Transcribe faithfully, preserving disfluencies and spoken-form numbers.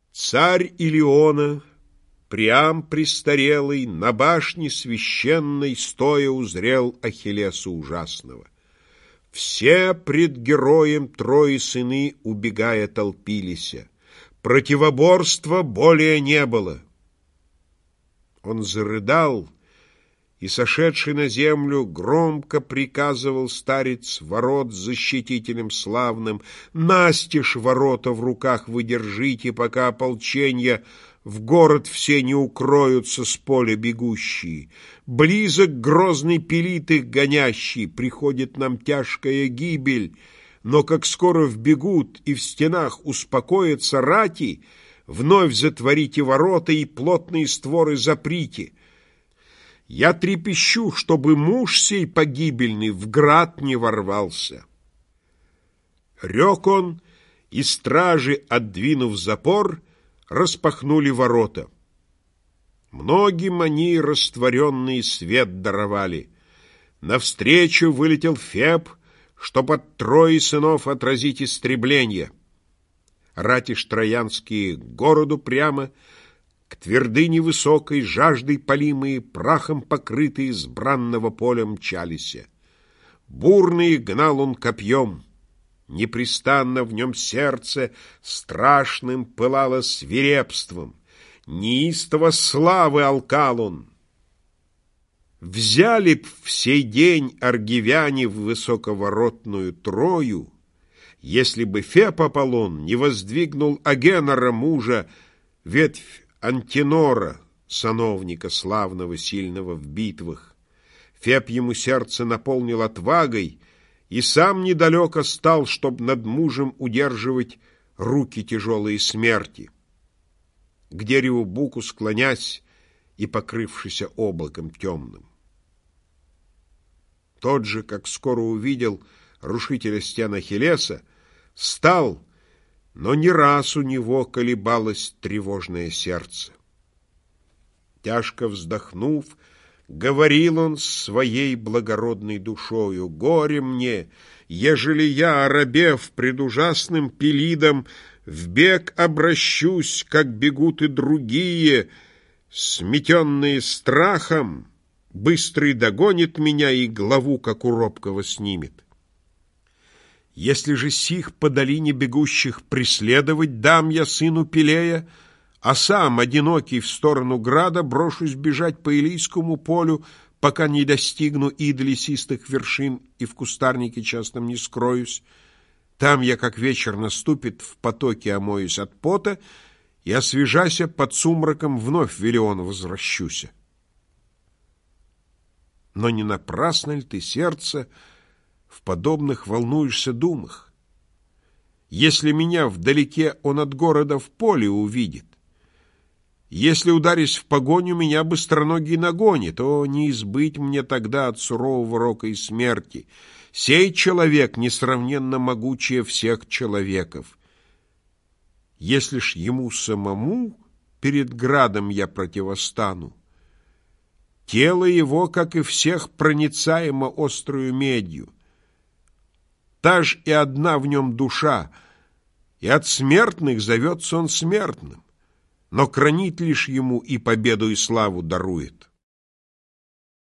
Царь Илиона, Приам престарелый, на башне священной стоя узрел Ахиллеса ужасного. Все пред героем трои сыны, убегая, толпилися. Противоборства более не было. Он зарыдал, и, сошедший на землю, громко приказывал старец ворот защитителям славным: настежь ворота в руках вы держите, пока ополченья в город все не укроются с поля бегущие. Близок грозный Пелит их гонящий, приходит нам тяжкая гибель, но как скоро вбегут и в стенах успокоятся рати, вновь затворите ворота и плотные створы заприте. Я трепещу, чтобы муж сей погибельный в град не ворвался. Рек он, и стражи, отдвинув запор, распахнули ворота. Многим они растворенный свет даровали. Навстречу вылетел Феб, чтоб от Трои сынов отразить истребление. Рати ж троянские к городу прямо, к твердыне высокой, жаждой полимые, прахом покрытые, с бранного поля мчалися. Бурные гнал он копьем, непрестанно в нем сердце страшным пылало свирепством, неистово славы алкал он. Взяли б в сей день аргивяне в высоковоротную Трою, если бы Феб Аполлон не воздвигнул Агенора мужа, ветвь Антинора, сановника славного, сильного в битвах. Феб ему сердце наполнил отвагой, и сам недалеко стал, чтоб над мужем удерживать руки тяжелые смерти. К дереву буку склонясь и покрывшийся облаком темным. Тот же, как скоро увидел рушителя стен Ахиллеса, стал, но не раз у него колебалось тревожное сердце. Тяжко вздохнув, говорил он своей благородной душою: «Горе мне, ежели я, оробев пред ужасным Пелидом, в бег обращусь, как бегут и другие, сметенные страхом, быстрый догонит меня и главу, как у робкого, снимет. Если же сих по долине бегущих преследовать дам я сыну Пелея, а сам, одинокий, в сторону града брошусь бежать по Илийскому полю, пока не достигну ид лесистых вершин и в кустарнике частном не скроюсь. Там я, как вечер наступит, в потоке омоюсь от пота и, освежася, под сумраком вновь в Илион возвращуся. Но не напрасно ли ты, сердце, в подобных волнуешься думах? Если меня вдалеке он от города в поле увидит, если, ударясь в погоню, меня быстроногий нагонит, то не избыть мне тогда от сурового рока и смерти. Сей человек несравненно могучее всех человеков. Если ж ему самому перед градом я противостану, тело его, как и всех, проницаемо острую медью. Та ж и одна в нем душа, и от смертных зовется он смертным, но хранит лишь ему и победу, и славу дарует.